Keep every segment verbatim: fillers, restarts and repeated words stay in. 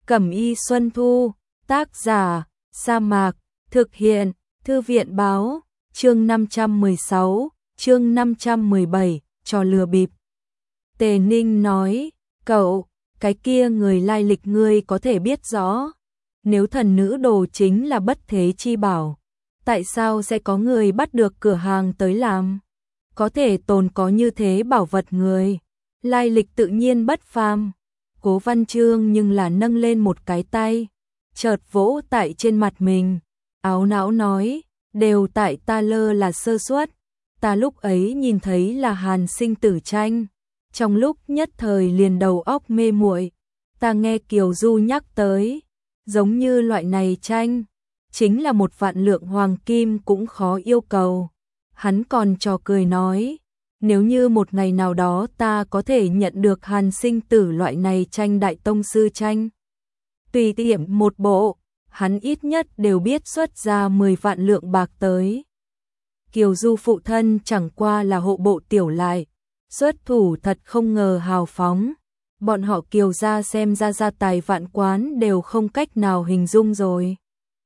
Cẩm y Xuân Thu, tác giả, Sa Mạc, thực hiện, Thư viện báo, chương năm trăm mười sáu, chương năm trăm mười bảy, trò lừa bịp. Tề Ninh nói, cậu, cái kia người lai lịch ngươi có thể biết rõ. Nếu thần nữ đồ chính là bất thế chi bảo, tại sao sẽ có người bắt được cửa hàng tới làm? Có thể tồn có như thế bảo vật người, lai lịch tự nhiên bất phàm. Cố Văn Chương nhưng là nâng lên một cái tay, chợt vỗ tại trên mặt mình, áo não nói, đều tại ta lơ là sơ suất, ta lúc ấy nhìn thấy là Hàn Sinh Tử tranh, trong lúc nhất thời liền đầu óc mê muội, ta nghe Kiều Du nhắc tới, giống như loại này tranh, chính là một vạn lượng hoàng kim cũng khó yêu cầu. Hắn còn trò cười nói, nếu như một ngày nào đó ta có thể nhận được Hàn Sinh Tử loại này tranh đại tông sư tranh, tùy tiện một bộ, hắn ít nhất đều biết xuất ra mười vạn lượng bạc tới. Kiều Du phụ thân chẳng qua là hộ bộ tiểu lại, xuất thủ thật không ngờ hào phóng, bọn họ Kiều gia xem ra gia tài vạn quán đều không cách nào hình dung rồi.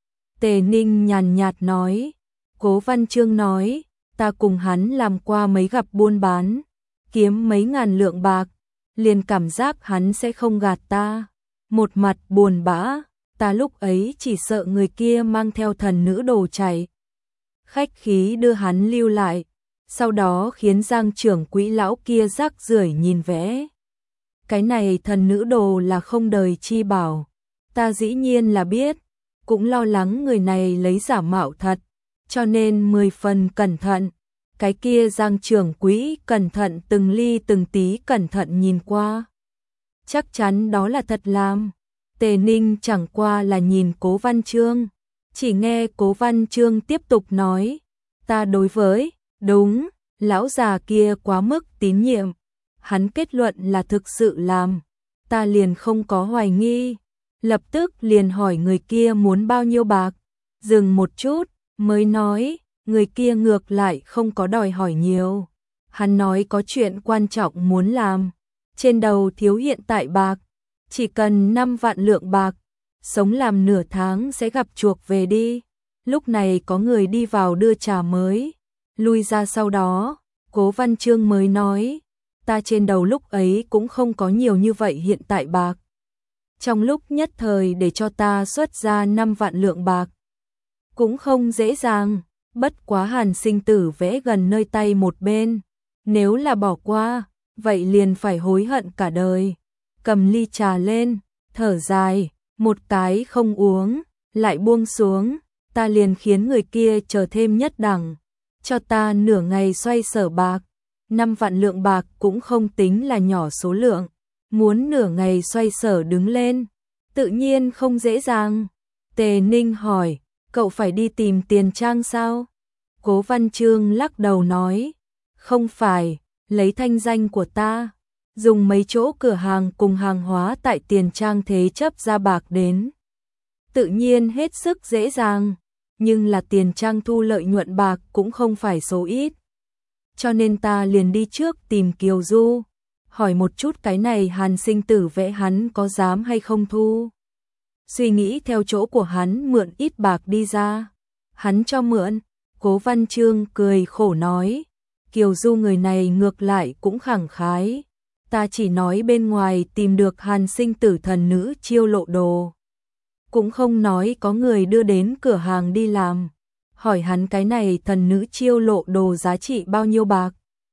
Tề Ninh nhàn nhạt nói, Cố Văn Chương nói, ta cùng hắn làm qua mấy gặp buôn bán, kiếm mấy ngàn lượng bạc, liền cảm giác hắn sẽ không gạt ta. Một mặt buồn bã, ta lúc ấy chỉ sợ người kia mang theo thần nữ đồ chạy. Khách khí đưa hắn lưu lại, sau đó khiến Giang trưởng quỹ lão kia rác rưởi nhìn vẽ. Cái này thần nữ đồ là không đời chi bảo, ta dĩ nhiên là biết, cũng lo lắng người này lấy giả mạo thật, cho nên mười phần cẩn thận. Cái kia Giang trưởng quỹ cẩn thận từng ly từng tí cẩn thận nhìn qua. Chắc chắn đó là thật làm. Tề Ninh chẳng qua là nhìn Cố Văn Chương, chỉ nghe Cố Văn Chương tiếp tục nói, ta đối với, đúng, lão già kia quá mức tín nhiệm, hắn kết luận là thực sự làm, ta liền không có hoài nghi, lập tức liền hỏi người kia muốn bao nhiêu bạc, dừng một chút, mới nói, người kia ngược lại không có đòi hỏi nhiều, hắn nói có chuyện quan trọng muốn làm, trên đầu thiếu hiện tại bạc, chỉ cần năm vạn lượng bạc, sống làm nửa tháng sẽ gặp chuộc về đi. Lúc này có người đi vào đưa trà mới, lui ra sau đó, Cố Văn Chương mới nói, ta trên đầu lúc ấy cũng không có nhiều như vậy hiện tại bạc. Trong lúc nhất thời để cho ta xuất ra năm vạn lượng bạc, cũng không dễ dàng, bất quá Hàn Sinh Tử vẽ gần nơi tay một bên, nếu là bỏ qua, vậy liền phải hối hận cả đời. Cầm ly trà lên, thở dài, một cái không uống, lại buông xuống, ta liền khiến người kia chờ thêm nhất đẳng, cho ta nửa ngày xoay sở bạc, năm vạn lượng bạc cũng không tính là nhỏ số lượng, muốn nửa ngày xoay sở đứng lên, tự nhiên không dễ dàng. Tề Ninh hỏi, cậu phải đi tìm Tiền Trang sao? Cố Văn Chương lắc đầu nói, không phải, lấy thanh danh của ta, dùng mấy chỗ cửa hàng cùng hàng hóa tại Tiền Trang thế chấp ra bạc đến. Tự nhiên hết sức dễ dàng, nhưng là Tiền Trang thu lợi nhuận bạc cũng không phải số ít. Cho nên ta liền đi trước tìm Kiều Du, hỏi một chút cái này Hàn Sinh Tử vẽ hắn có dám hay không thu. Suy nghĩ theo chỗ của hắn mượn ít bạc đi ra. Hắn cho mượn, Cố Văn Chương cười khổ nói, Kiều Du người này ngược lại cũng khẳng khái. Ta chỉ nói bên ngoài tìm được Hàn Sinh Tử thần nữ chiêu lộ đồ, cũng không nói có người đưa đến cửa hàng đi làm. Hỏi hắn cái này thần nữ chiêu lộ đồ giá trị bao nhiêu bạc.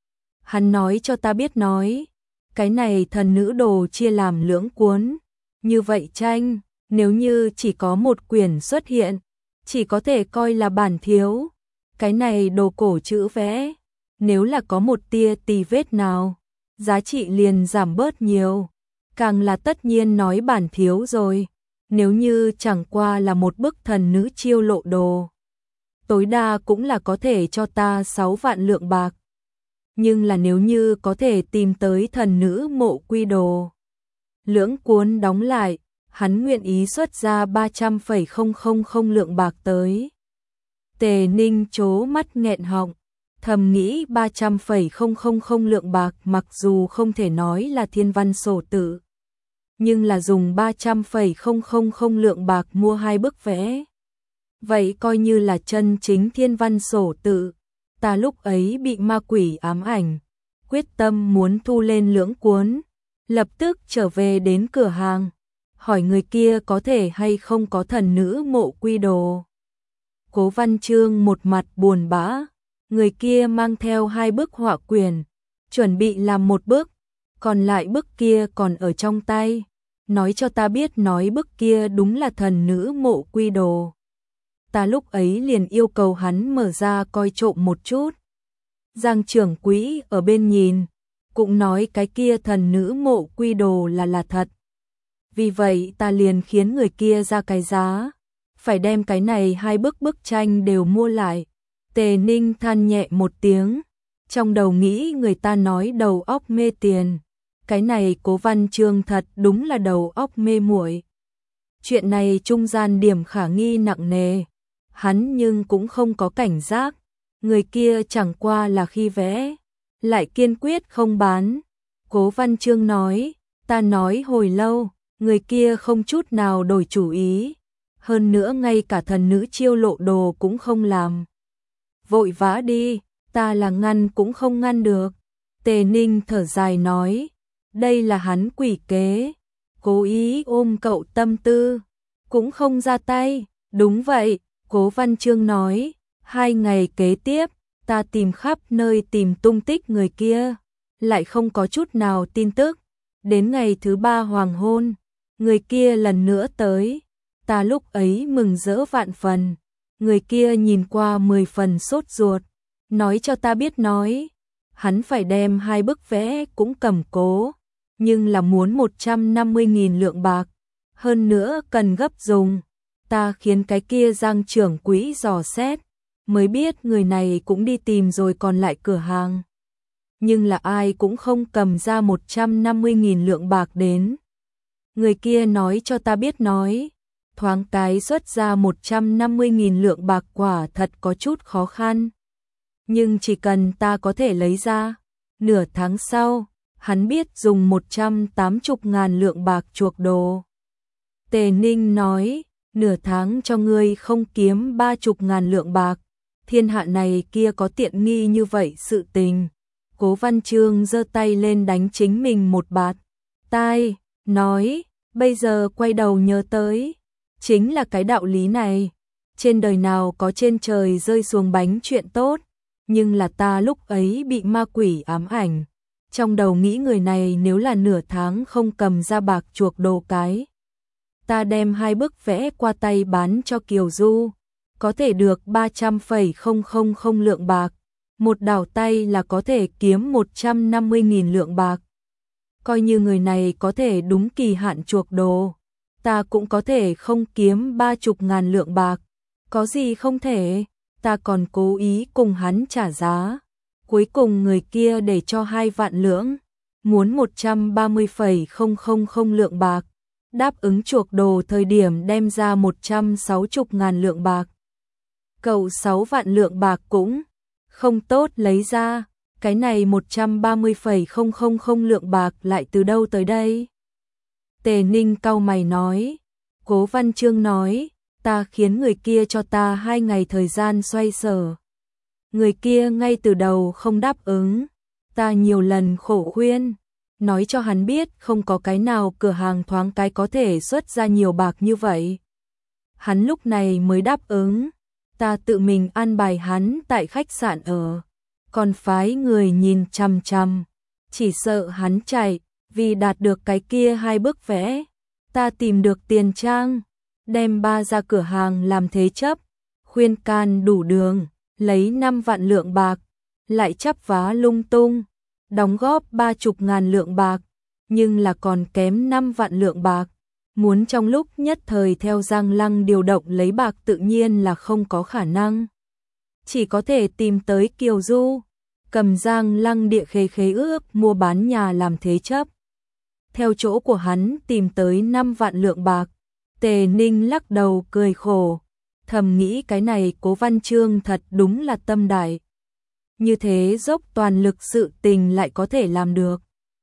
Hắn nói cho ta biết nói, cái này thần nữ đồ chia làm lưỡng cuốn, như vậy tranh, nếu như chỉ có một quyển xuất hiện, chỉ có thể coi là bản thiếu. Cái này đồ cổ chữ vẽ, nếu là có một tia tì vết nào, giá trị liền giảm bớt nhiều, càng là tất nhiên nói bản thiếu rồi. Nếu như chẳng qua là một bức thần nữ chiêu lộ đồ, tối đa cũng là có thể cho ta sáu vạn lượng bạc. Nhưng là nếu như có thể tìm tới thần nữ mộ quy đồ, lưỡng cuốn đóng lại, hắn nguyện ý xuất ra ba trăm phẩy không không không lượng bạc tới. Tề Ninh trố mắt nghẹn họng, thầm nghĩ ba trăm phẩy không không không lượng bạc mặc dù không thể nói là thiên văn sổ tự, nhưng là dùng ba trăm phẩy không không không lượng bạc mua hai bức vẽ. Vậy coi như là chân chính thiên văn sổ tự. Ta lúc ấy bị ma quỷ ám ảnh, quyết tâm muốn thu lên lưỡng cuốn, lập tức trở về đến cửa hàng, hỏi người kia có thể hay không có thần nữ mộ quy đồ. Cố Văn Chương một mặt buồn bã, người kia mang theo hai bức họa quyển, chuẩn bị làm một bức, còn lại bức kia còn ở trong tay, nói cho ta biết nói bức kia đúng là thần nữ mộ quy đồ. Ta lúc ấy liền yêu cầu hắn mở ra coi trộm một chút. Giang trưởng quỹ ở bên nhìn, cũng nói cái kia thần nữ mộ quy đồ là là thật. Vì vậy ta liền khiến người kia ra cái giá, phải đem cái này hai bức bức tranh đều mua lại. Tề Ninh than nhẹ một tiếng, trong đầu nghĩ người ta nói đầu óc mê tiền, cái này Cố Văn Chương thật đúng là đầu óc mê muội. Chuyện này trung gian điểm khả nghi nặng nề, hắn nhưng cũng không có cảnh giác, người kia chẳng qua là khi vẽ, lại kiên quyết không bán. Cố Văn Chương nói, ta nói hồi lâu, người kia không chút nào đổi chủ ý, hơn nữa ngay cả thần nữ chiêu lộ đồ cũng không làm. Vội vã đi, ta là ngăn cũng không ngăn được. Tề Ninh thở dài nói, đây là hắn quỷ kế, cố ý ôm cậu tâm tư, cũng không ra tay. Đúng vậy, Cố Văn Chương nói, hai ngày kế tiếp, ta tìm khắp nơi tìm tung tích người kia, lại không có chút nào tin tức. Đến ngày thứ ba hoàng hôn, người kia lần nữa tới, ta lúc ấy mừng rỡ vạn phần. Người kia nhìn qua mười phần sốt ruột, nói cho ta biết nói, hắn phải đem hai bức vẽ cũng cầm cố, nhưng là muốn một trăm năm mươi nghìn lượng bạc, hơn nữa cần gấp dùng. Ta khiến cái kia Giang trưởng quỹ dò xét, mới biết người này cũng đi tìm rồi còn lại cửa hàng. Nhưng là ai cũng không cầm ra một trăm năm mươi nghìn lượng bạc đến. Người kia nói cho ta biết nói, thoáng cái xuất ra một trăm năm mươi nghìn lượng bạc quả thật có chút khó khăn. Nhưng chỉ cần ta có thể lấy ra, nửa tháng sau, hắn biết dùng một trăm tám mươi ngàn lượng bạc chuộc đồ. Tề Ninh nói, nửa tháng cho ngươi không kiếm ba mươi ngàn lượng bạc, thiên hạ này kia có tiện nghi như vậy sự tình. Cố Văn Chương giơ tay lên đánh chính mình một bạt tai, nói, bây giờ quay đầu nhớ tới, chính là cái đạo lý này, trên đời nào có trên trời rơi xuống bánh chuyện tốt, nhưng là ta lúc ấy bị ma quỷ ám ảnh, trong đầu nghĩ người này nếu là nửa tháng không cầm ra bạc chuộc đồ cái, ta đem hai bức vẽ qua tay bán cho Kiều Du, có thể được ba trăm phẩy không không không lượng bạc, một đảo tay là có thể kiếm một trăm năm mươi nghìn lượng bạc. Coi như người này có thể đúng kỳ hạn chuộc đồ, ta cũng có thể không kiếm ba mươi ngàn lượng bạc, có gì không thể, ta còn cố ý cùng hắn trả giá. Cuối cùng người kia để cho hai vạn lưỡng, muốn một trăm ba mươi phẩy không không không lượng bạc, đáp ứng chuộc đồ thời điểm đem ra một trăm sáu mươi ngàn lượng bạc. Cậu sáu vạn lượng bạc cũng không tốt lấy ra, cái này một trăm ba mươi phẩy không không không lượng bạc lại từ đâu tới đây? Tề Ninh cau mày nói, Cố Văn Chương nói, ta khiến người kia cho ta hai ngày thời gian xoay sở. Người kia ngay từ đầu không đáp ứng, ta nhiều lần khổ khuyên, nói cho hắn biết không có cái nào cửa hàng thoáng cái có thể xuất ra nhiều bạc như vậy. Hắn lúc này mới đáp ứng, ta tự mình an bài hắn tại khách sạn ở, còn phái người nhìn chằm chằm, chỉ sợ hắn chạy, vì đạt được cái kia hai bức vẽ, ta tìm được tiền trang, đem ba ra cửa hàng làm thế chấp, khuyên can đủ đường, lấy năm vạn lượng bạc, lại chấp vá lung tung, đóng góp ba mươi ngàn lượng bạc, nhưng là còn kém năm vạn lượng bạc. Muốn trong lúc nhất thời theo Giang Lăng điều động lấy bạc tự nhiên là không có khả năng. Chỉ có thể tìm tới Kiều Du, cầm Giang Lăng địa khế khế ước mua bán nhà làm thế chấp. Theo chỗ của hắn tìm tới năm vạn lượng bạc, Tề Ninh lắc đầu cười khổ, thầm nghĩ cái này Cố Văn Chương thật đúng là tâm đại. Như thế dốc toàn lực sự tình lại có thể làm được.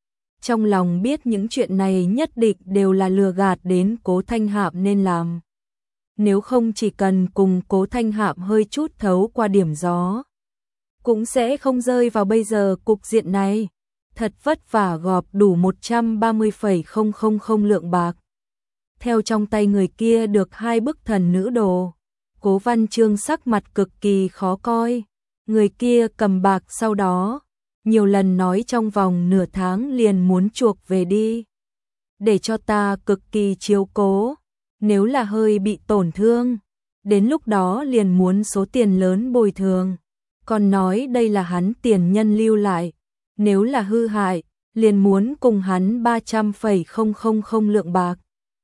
trong lòng biết những chuyện này nhất định đều là lừa gạt đến Cố Thanh Hạm nên làm. Nếu không chỉ cần cùng Cố Thanh Hạm hơi chút thấu qua điểm gió, cũng sẽ không rơi vào bây giờ cục diện này. Thật vất vả gọp đủ một trăm ba mươi phẩy không không không lượng bạc. Theo trong tay người kia được hai bức thần nữ đồ. Cố Văn Chương sắc mặt cực kỳ khó coi. Người kia cầm bạc sau đó, nhiều lần nói trong vòng nửa tháng liền muốn chuộc về đi. Để cho ta cực kỳ chiếu cố. Nếu là hơi bị tổn thương, đến lúc đó liền muốn số tiền lớn bồi thường. Còn nói đây là hắn tiền nhân lưu lại. Nếu là hư hại, liền muốn cùng hắn ba trăm phẩy không không không lượng bạc.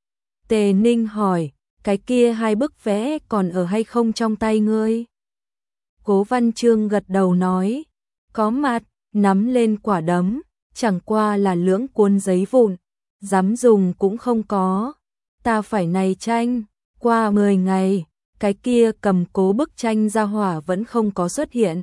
Tề Ninh hỏi, cái kia hai bức vẽ còn ở hay không trong tay ngươi? Cố Văn Chương gật đầu nói, có mặt, nắm lên quả đấm, chẳng qua là lưỡng cuốn giấy vụn, dám dùng cũng không có. Ta phải này tranh, qua mười ngày, cái kia cầm cố bức tranh ra hỏa vẫn không có xuất hiện.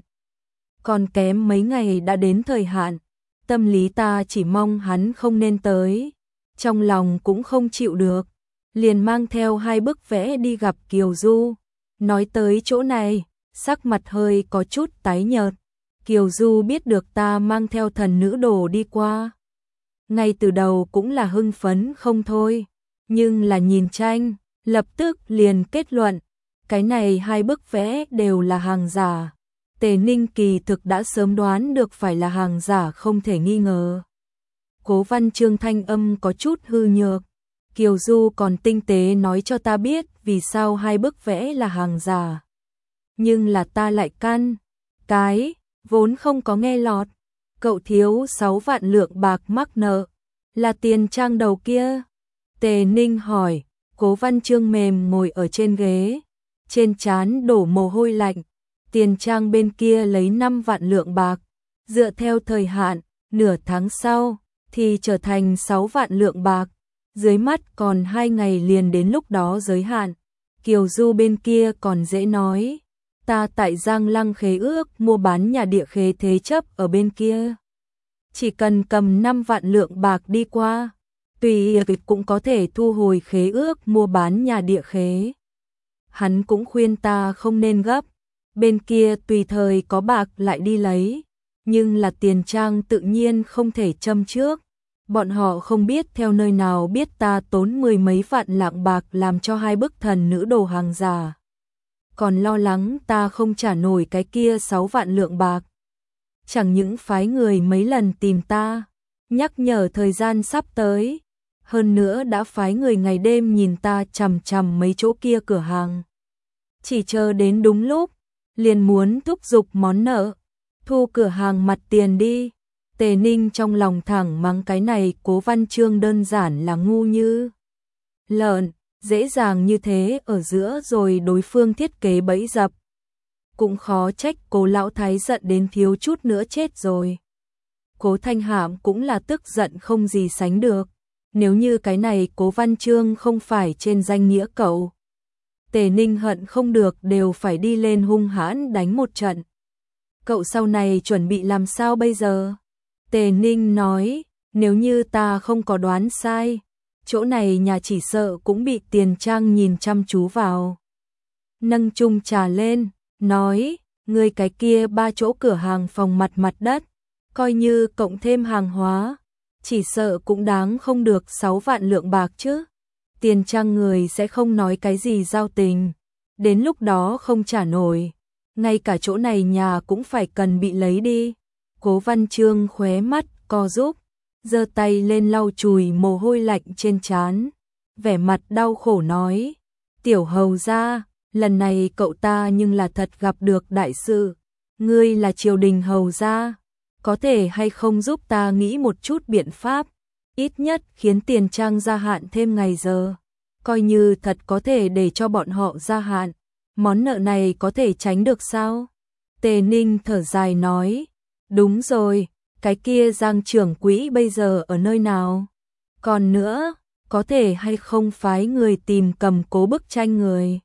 Còn kém mấy ngày đã đến thời hạn, tâm lý ta chỉ mong hắn không nên tới, trong lòng cũng không chịu được, liền mang theo hai bức vẽ đi gặp Kiều Du. Nói tới chỗ này, sắc mặt hơi có chút tái nhợt. Kiều Du biết được ta mang theo thần nữ đồ đi qua, ngay từ đầu cũng là hưng phấn không thôi, nhưng là nhìn tranh, lập tức liền kết luận, cái này hai bức vẽ đều là hàng giả. Tề Ninh kỳ thực đã sớm đoán được phải là hàng giả không thể nghi ngờ. Cố Văn Chương thanh âm có chút hư nhược. Kiều Du còn tinh tế nói cho ta biết vì sao hai bức vẽ là hàng giả. Nhưng là ta lại căn cái, vốn không có nghe lọt. Cậu thiếu sáu vạn lượng bạc mắc nợ, là tiền trang đầu kia. Tề Ninh hỏi, Cố Văn Chương mềm ngồi ở trên ghế, trên trán đổ mồ hôi lạnh. Tiền trang bên kia lấy năm vạn lượng bạc, dựa theo thời hạn, nửa tháng sau, thì trở thành sáu vạn lượng bạc. Dưới mắt còn hai ngày liền đến lúc đó giới hạn. Kiều Du bên kia còn dễ nói, ta tại Giang Lăng khế ước mua bán nhà địa khế thế chấp ở bên kia. Chỉ cần cầm năm vạn lượng bạc đi qua, tùy cũng có thể thu hồi khế ước mua bán nhà địa khế. Hắn cũng khuyên ta không nên gấp, bên kia tùy thời có bạc lại đi lấy, nhưng là tiền trang tự nhiên không thể châm trước. Bọn họ không biết theo nơi nào biết ta tốn mười mấy vạn lạng bạc làm cho hai bức thần nữ đồ hàng giả. Còn lo lắng ta không trả nổi cái kia sáu vạn lượng bạc. Chẳng những phái người mấy lần tìm ta, nhắc nhở thời gian sắp tới, hơn nữa đã phái người ngày đêm nhìn ta chằm chằm mấy chỗ kia cửa hàng. Chỉ chờ đến đúng lúc, liền muốn thúc giục món nợ, thu cửa hàng mặt tiền đi. Tề Ninh trong lòng thẳng mắng cái này Cố Văn Chương đơn giản là ngu như lợn, dễ dàng như thế ở giữa rồi đối phương thiết kế bẫy dập. Cũng khó trách Cố lão thái giận đến thiếu chút nữa chết rồi. Cố Thanh Hạm cũng là tức giận không gì sánh được. Nếu như cái này Cố Văn Chương không phải trên danh nghĩa cậu, Tề Ninh hận không được đều phải đi lên hung hãn đánh một trận. Cậu sau này chuẩn bị làm sao bây giờ? Tề Ninh nói, nếu như ta không có đoán sai, chỗ này nhà chỉ sợ cũng bị tiền trang nhìn chăm chú vào. Nâng chung trà lên, nói, người cái kia ba chỗ cửa hàng phòng mặt mặt đất, coi như cộng thêm hàng hóa, chỉ sợ cũng đáng không được sáu vạn lượng bạc chứ. Tiền trang người sẽ không nói cái gì giao tình, đến lúc đó không trả nổi, ngay cả chỗ này nhà cũng phải cần bị lấy đi. Cố Văn Chương khóe mắt co rúm, giơ tay lên lau chùi mồ hôi lạnh trên trán, vẻ mặt đau khổ nói, tiểu hầu gia, lần này cậu ta nhưng là thật gặp được đại sự, ngươi là triều đình hầu gia, có thể hay không giúp ta nghĩ một chút biện pháp, ít nhất khiến tiền trang gia hạn thêm ngày giờ, coi như thật có thể để cho bọn họ gia hạn, món nợ này có thể tránh được sao? Tề Ninh thở dài nói, đúng rồi, cái kia Giang trưởng quỹ bây giờ ở nơi nào? Còn nữa, có thể hay không phái người tìm cầm cố bức tranh người?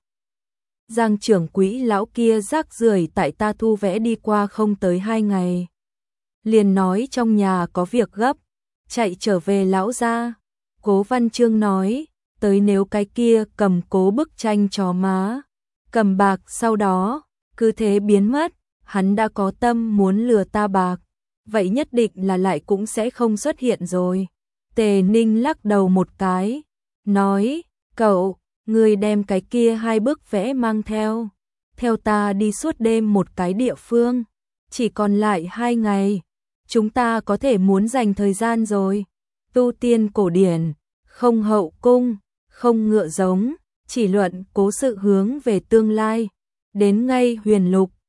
Giang trưởng quỹ lão kia rác rưởi tại ta thu vẽ đi qua không tới hai ngày. Liền nói trong nhà có việc gấp, chạy trở về lão gia. Cố Văn Chương nói, tới nếu cái kia cầm cố bức tranh chó má, cầm bạc sau đó, cứ thế biến mất, hắn đã có tâm muốn lừa ta bạc, vậy nhất định là lại cũng sẽ không xuất hiện rồi. Tề Ninh lắc đầu một cái, nói, cậu, người đem cái kia hai bức vẽ mang theo, theo ta đi suốt đêm một cái địa phương, chỉ còn lại hai ngày, chúng ta có thể muốn dành thời gian rồi. Tu tiên cổ điển, không hậu cung, không ngựa giống, chỉ luận cố sự hướng về tương lai, đến ngay huyền lục,